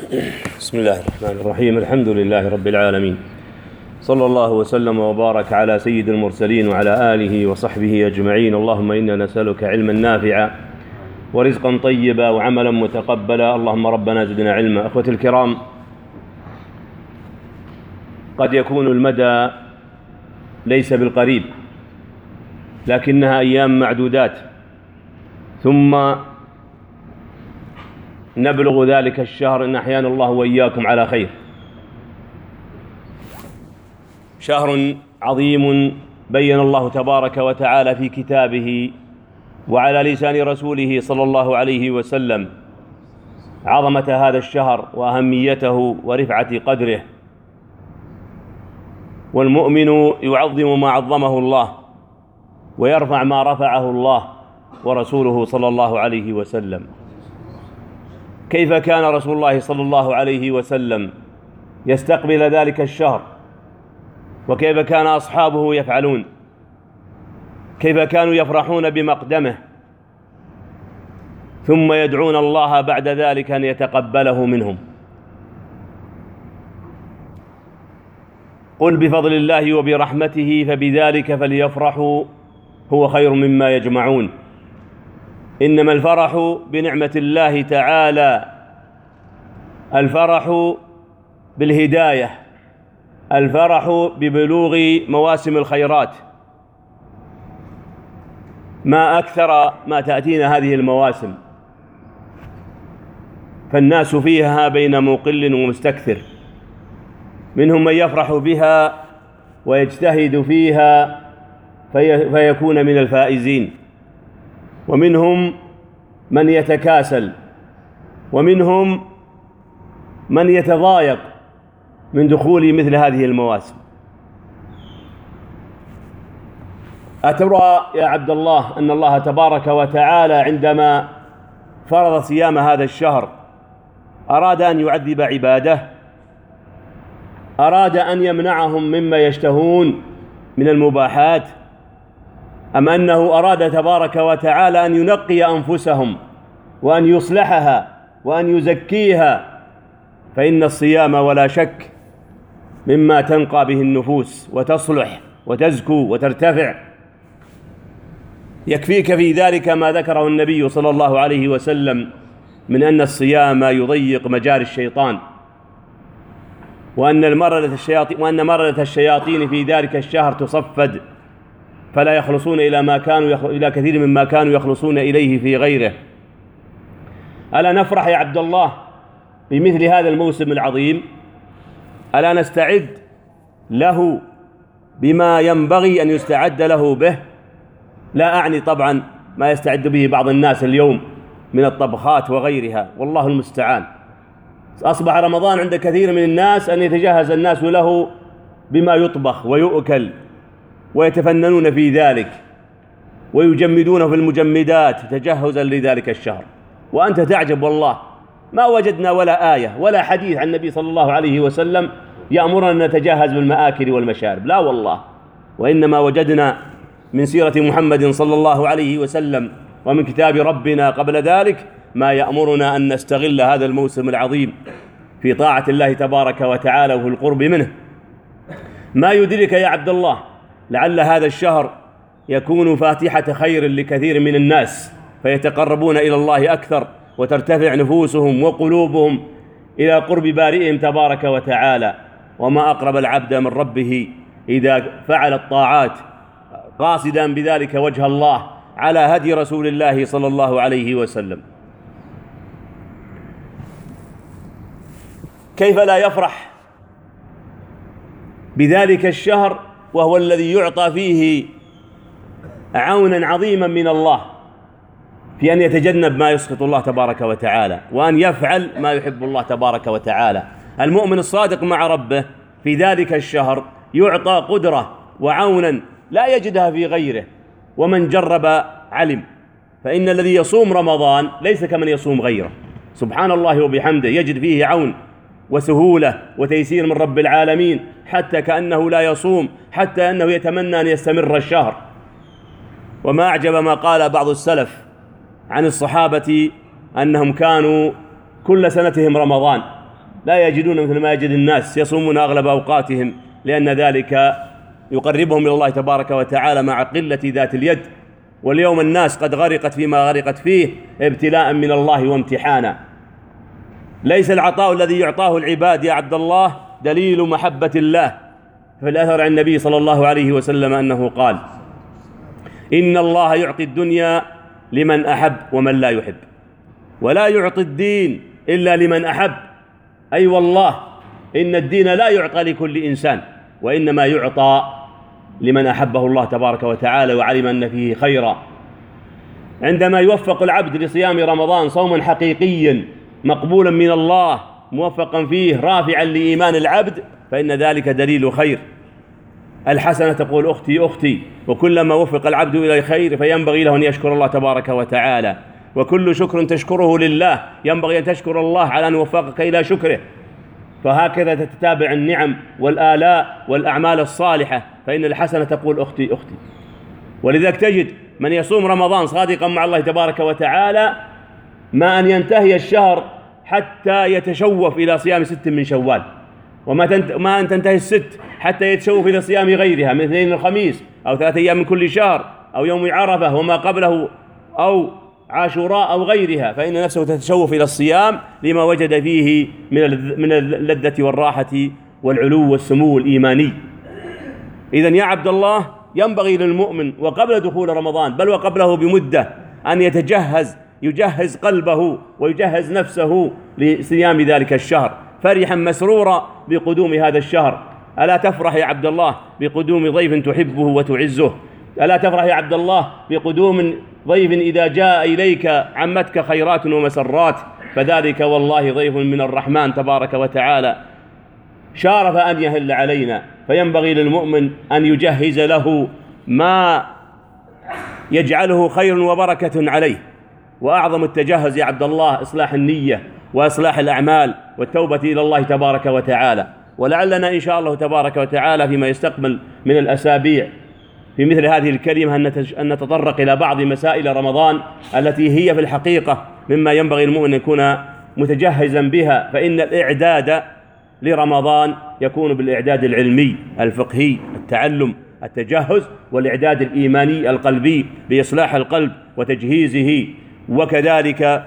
بسم الله الرحمن الرحيم. الحمد لله رب العالمين، صلى الله وسلم وبارك على سيد المرسلين وعلى آله وصحبه أجمعين. اللهم إنا نسألك علما نافعا ورزقا طيبا وعملا متقبلا. اللهم ربنا زدنا علما. أخوتي الكرام، قد يكون المدى ليس بالقريب، لكنها أيام معدودات ثم نبلغ ذلك الشهر إن أحيانا الله وإياكم على خير. شهر عظيم بين الله تبارك وتعالى في كتابه وعلى لسان رسوله صلى الله عليه وسلم عظمة هذا الشهر وأهميته ورفعة قدره، والمؤمن يعظم ما عظمه الله ويرفع ما رفعه الله ورسوله صلى الله عليه وسلم. كيف كان رسول الله صلى الله عليه وسلم يستقبل ذلك الشهر، وكيف كان أصحابه يفعلون، كيف كانوا يفرحون بمقدمه ثم يدعون الله بعد ذلك أن يتقبله منهم. قل بفضل الله وبرحمته فبذلك فليفرحوا هو خير مما يجمعون. إنما الفرح بنعمة الله تعالى، الفرح بالهداية، الفرح ببلوغ مواسم الخيرات. ما أكثر ما تأتينا هذه المواسم، فالناس فيها بين مقل ومستكثر، منهم من يفرح بها ويجتهد فيها فيكون من الفائزين، ومنهم من يتكاسل، ومنهم من يتضايق من دخول مثل هذه المواسم. أترى يا عبد الله أن الله تبارك وتعالى عندما فرض صيام هذا الشهر أراد أن يعذب عباده؟ أراد أن يمنعهم مما يشتهون من المباحات؟ أم أنه أراد تبارك وتعالى أن ينقي أنفسهم وأن يصلحها وأن يزكيها؟ فإن الصيام ولا شك مما تنقى به النفوس وتصلح وتزكو وترتفع. يكفيك في ذلك ما ذكره النبي صلى الله عليه وسلم من أن الصيام يضيق مجاري الشيطان، وأن مردة الشياطين في ذلك الشهر تصفد، فلا يخلصون إلى كثير مما كانوا يخلصون إليه في غيره. ألا نفرح يا عبد الله بمثل هذا الموسم العظيم؟ ألا نستعد له بما ينبغي أن يستعد له به؟ لا أعني طبعا ما يستعد به بعض الناس اليوم من الطبخات وغيرها، والله المستعان. أصبح رمضان عند كثير من الناس أن يتجهز الناس له بما يطبخ ويؤكل، ويتفننون في ذلك ويجمدون في المجمدات تجهزا لذلك الشهر. وأنت تعجب والله، ما وجدنا ولا آية ولا حديث عن النبي صلى الله عليه وسلم يأمرنا أن نتجهز بالمآكل والمشارب، لا والله. وإنما وجدنا من سيرة محمد صلى الله عليه وسلم ومن كتاب ربنا قبل ذلك ما يأمرنا أن نستغل هذا الموسم العظيم في طاعة الله تبارك وتعالى وفي القرب منه. ما يدرك يا عبد الله، لعل هذا الشهر يكون فاتحة خير لكثير من الناس فيتقربون إلى الله أكثر، وترتفع نفوسهم وقلوبهم إلى قرب بارئهم تبارك وتعالى. وما أقرب العبد من ربه إذا فعل الطاعات قاصدا بذلك وجه الله على هدي رسول الله صلى الله عليه وسلم. كيف لا يفرح بذلك الشهر وهو الذي يعطى فيه عونا عظيما من الله في أن يتجنب ما يسخط الله تبارك وتعالى، وأن يفعل ما يحب الله تبارك وتعالى. المؤمن الصادق مع ربه في ذلك الشهر يعطى قدرة وعونا لا يجدها في غيره، ومن جرب علم. فإن الذي يصوم رمضان ليس كمن يصوم غيره، سبحان الله وبحمده، يجد فيه عون وسهولة وتيسير من رب العالمين، حتى كأنه لا يصوم، حتى أنه يتمنى أن يستمر الشهر. وما أعجب ما قال بعض السلف عن الصحابة أنهم كانوا كل سنتهم رمضان، لا يجدون مثل ما يجد الناس، يصومون أغلب أوقاتهم، لأن ذلك يقربهم إلى الله تبارك وتعالى مع قلة ذات اليد. واليوم الناس قد غرقت فيما غرقت فيه ابتلاء من الله وامتحانا. ليس العطاء الذي يعطاه العباد يا عبد الله دليل محبة الله. في الأثر عن النبي صلى الله عليه وسلم أنه قال: إن الله يعطي الدنيا لمن أحب ومن لا يحب، ولا يعطي الدين إلا لمن أحب. أي والله إن الدين لا يعطى لكل إنسان، وإنما يعطى لمن أحبه الله تبارك وتعالى وعلم أن فيه خيرا. عندما يوفق العبد لصيام رمضان صوما حقيقيا مقبولا من الله موفقا فيه رافعا لإيمان العبد، فإن ذلك دليل خير. الحسنة تقول أختي أختي، وكلما وفق العبد إلى الخير فينبغي له أن يشكر الله تبارك وتعالى، وكل شكر تشكره لله ينبغي أن تشكر الله على أن وفقك إلى شكره. فهكذا تتتابع النعم والآلاء والأعمال الصالحة، فإن الحسنة تقول أختي أختي. ولذلك تجد من يصوم رمضان صادقا مع الله تبارك وتعالى ما أن ينتهي الشهر حتى يتشوف إلى صيام 6 من شوال، وما أن تنتهي الست حتى يتشوف إلى صيام غيرها من اثنين الخميس أو 3 أيام من كل شهر أو يوم عرفة وما قبله أو عاشوراء أو غيرها، فإن نفسه تتشوف إلى الصيام لما وجد فيه من اللذة والراحة والعلو والسمو الإيماني. إذن يا عبد الله ينبغي للمؤمن وقبل دخول رمضان بل وقبله بمدة أن يجهز قلبه ويجهز نفسه لصيام ذلك الشهر فرحا مسرورا بقدوم هذا الشهر. ألا تفرح يا عبد الله بقدوم ضيف تحبه وتعزه؟ ألا تفرح يا عبد الله بقدوم ضيف إذا جاء إليك عمتك خيرات ومسرات؟ فذلك والله ضيف من الرحمن تبارك وتعالى شارف أن يهل علينا. فينبغي للمؤمن أن يجهز له ما يجعله خير وبركة عليه. وأعظم التجهز يا عبد الله إصلاح النية وإصلاح الأعمال والتوبة إلى الله تبارك وتعالى. ولعلنا إن شاء الله تبارك وتعالى فيما يستقبل من الأسابيع في مثل هذه الكلمة أن نتطرق إلى بعض مسائل رمضان التي هي في الحقيقة مما ينبغي المؤمن أن يكون متجهزا بها. فإن الإعداد لرمضان يكون بالإعداد العلمي الفقهي التعلم التجهز، والإعداد الإيماني القلبي بإصلاح القلب وتجهيزه، وكذلك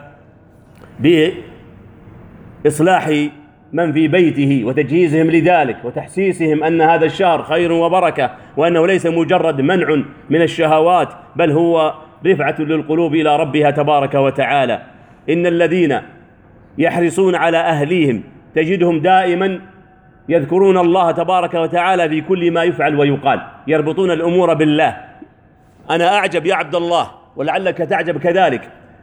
بإصلاح من في بيته وتجهيزهم لذلك وتحسيسهم أن هذا الشهر خير وبركة، وأنه ليس مجرد منع من الشهوات بل هو رفعة للقلوب إلى ربها تبارك وتعالى. إن الذين يحرصون على أهليهم تجدهم دائما يذكرون الله تبارك وتعالى في كل ما يفعل ويقال، يربطون الأمور بالله. أنا أعجب يا عبد الله ولعلك تعجب كذلك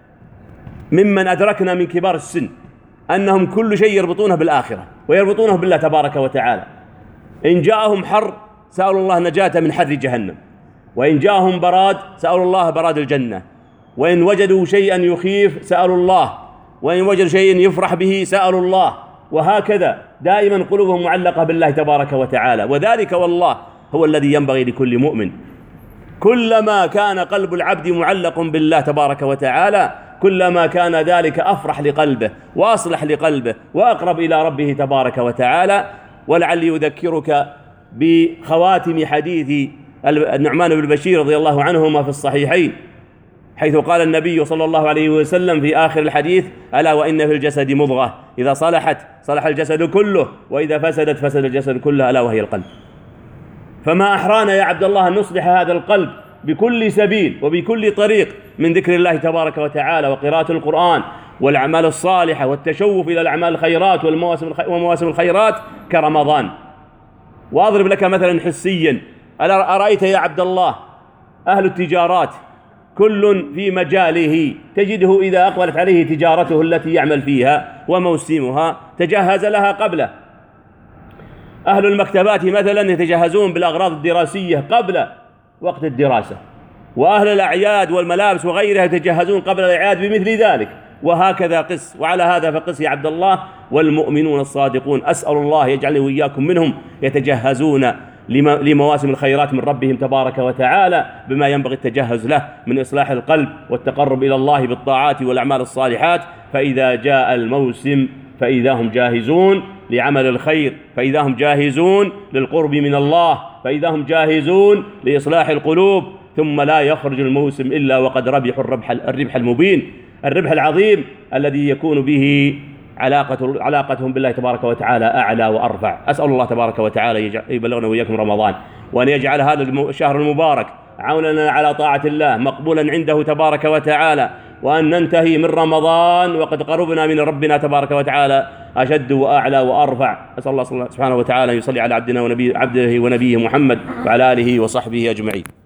ممن أدركنا من كبار السن أنهم كل شيء يربطونه بالآخرة ويربطونه بالله تبارك وتعالى. إن جاءهم حر سألوا الله نجاة من حر جهنم، وإن جاءهم براد سألوا الله براد الجنة، وإن وجدوا شيئا يخيف سألوا الله، وإن وجدوا شيئا يفرح به سألوا الله، وهكذا دائما قلوبهم معلقة بالله تبارك وتعالى. وذلك والله هو الذي ينبغي لكل مؤمن. كلما كان قلب العبد معلق بالله تبارك وتعالى كلما كان ذلك أفرح لقلبه وأصلح لقلبه وأقرب إلى ربه تبارك وتعالى. ولعلي أذكرك بخواتم حديث النعمان بن بشير رضي الله عنهما في الصحيحين، حيث قال النبي صلى الله عليه وسلم في آخر الحديث: ألا وإن في الجسد مضغة إذا صلحت صلح الجسد كله، وإذا فسدت فسد الجسد كله، ألا وهي القلب. فما أحرانا يا عبد الله أن نصلح هذا القلب بكل سبيل وبكل طريق من ذكر الله تبارك وتعالى وقراءة القرآن والأعمال الصالحة والتشوف إلى الأعمال الخيرات ومواسم الخيرات كرمضان. وأضرب لك مثلا حسيا: أرأيت يا عبد الله أهل التجارات كل في مجاله تجده إذا أقبلت عليه تجارته التي يعمل فيها وموسمها تجهز لها قبله. أهل المكتبات مثلا يتجهزون بالأغراض الدراسية قبل وقت الدراسة، وأهل الأعياد والملابس وغيرها يتجهزون قبل الأعياد بمثل ذلك، وهكذا قس. وعلى هذا فقس يا عبد الله والمؤمنون الصادقون، أسأل الله يجعلني وإياكم منهم، يتجهزون لمواسم الخيرات من ربهم تبارك وتعالى بما ينبغي التجهز له من إصلاح القلب والتقرب إلى الله بالطاعات والأعمال الصالحات. فإذا جاء الموسم فإذا هم جاهزون لعمل الخير، فإذا هم جاهزون للقرب من الله، فإذا هم جاهزون لإصلاح القلوب، ثم لا يخرج الموسم إلا وقد ربحوا الربح المبين، الربح العظيم الذي يكون به علاقتهم بالله تبارك وتعالى أعلى وأرفع. أسأل الله تبارك وتعالى يبلغنا وإياكم رمضان، وأن يجعل هذا الشهر المبارك عوننا على طاعة الله مقبولا عنده تبارك وتعالى، وأن ننتهي من رمضان وقد قربنا من ربنا تبارك وتعالى أشد وأعلى وأرفع. أسأل الله سبحانه وتعالى أن يصلي على عبده ونبيه محمد وعلى آله وصحبه أجمعين.